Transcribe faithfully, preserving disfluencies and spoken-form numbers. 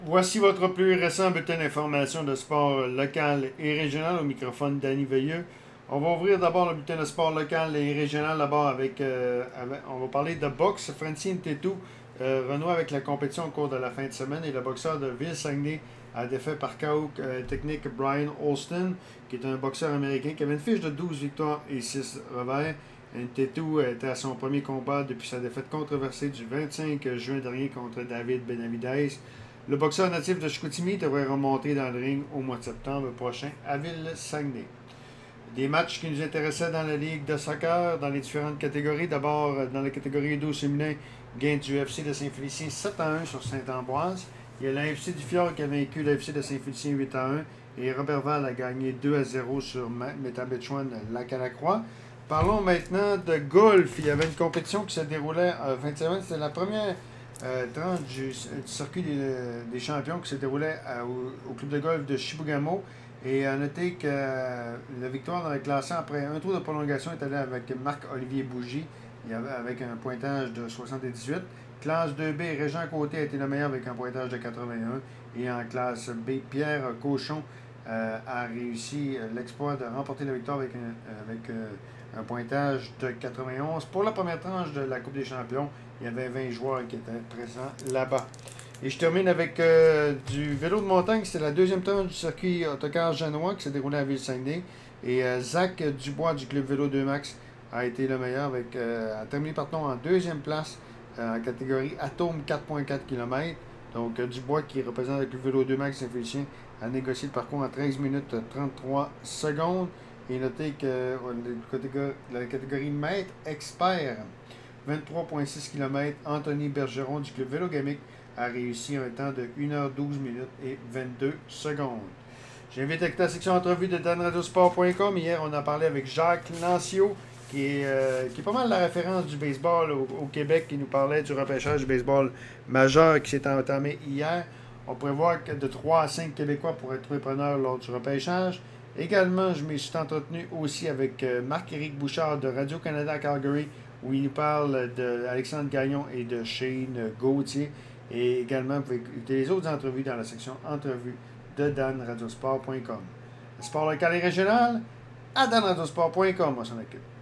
Voici votre plus récent bulletin d'information de sport local et régional au microphone Danny Veilleux. On va ouvrir d'abord le bulletin de sport local et régional d'abord avec, euh, avec- on va parler de boxe. Francine Tétou euh, renoue avec la compétition au cours de la fin de semaine et le boxeur de Ville-Saguenay a défait par K O euh, technique Brian Olston, qui est un boxeur américain qui avait une fiche de douze victoires et six revers. Tétou était à son premier combat depuis sa défaite controversée du vingt-cinq juin dernier contre David Benavidez. Le boxeur natif de Chicoutimi devrait remonter dans le ring au mois de septembre prochain à Ville-Saguenay. Des matchs qui nous intéressaient dans la Ligue de soccer, dans les différentes catégories. D'abord, dans la catégorie douze féminin, gain du F C de Saint-Félicien sept à un sur Saint-Ambroise. Il y a l'A F C du Fjord qui a vaincu l'A F C de Saint-Félicien huit à un. Et Robertval a gagné deux à zéro sur Métabetchouan Lac-à-la-Croix. Parlons maintenant de golf. Il y avait une compétition qui se déroulait en fin de semaine. C'était la première euh, tranche du, du circuit des, des champions qui se déroulait à, au, au club de golf de Chibougamau. Et à noter que euh, la victoire dans le classement après un tour de prolongation est allée avec Marc-Olivier Bougie avec un pointage de soixante-dix-huit. Classe deux B, Régent Côté a été le meilleur avec un pointage de quatre-vingt-un. Et en classe B, Pierre Cochon euh, a réussi euh, l'exploit de remporter la victoire avec un, avec, euh, un pointage de quatre-vingt-onze. Pour la première tranche de la Coupe des champions, il y avait vingt joueurs qui étaient présents là-bas. Et je termine avec euh, du vélo de montagne. C'était la deuxième tranche du circuit autocar Genois qui s'est déroulé à Ville-Saguenay. Et euh, Zach Dubois du club Vélo deux Max a été le meilleur avec euh, a terminé pardon, en deuxième place euh, en catégorie Atome quatre virgule quatre kilomètres. Donc euh, Dubois qui représente le club Vélo deux Max Saint-Félicien a négocié le parcours en treize minutes trente-trois secondes. Et notez que euh, la catégorie, la catégorie maître expert vingt-trois virgule six kilomètres, Anthony Bergeron du club Vélo Gamic a réussi un temps de une heure douze minutes et vingt-deux secondes. J'invite à écouter la section entrevue de dan radio sport point com. Hier, on a parlé avec Jacques Lancio, qui est, euh, qui est pas mal la référence du baseball au, au Québec, qui nous parlait du repêchage du baseball majeur qui s'est entamé hier. On prévoit que de trois à cinq Québécois pourraient être preneurs lors du repêchage. Également, je me suis entretenu aussi avec euh, Marc-Éric Bouchard de Radio-Canada à Calgary, où il nous parle d'Alexandre Gagnon et de Shane Gauthier. Et également, vous pouvez écouter les autres entrevues dans la section entrevues de dan radio sport point com. Le sport local et régional, à dan radio sport point com, on s'en occupe.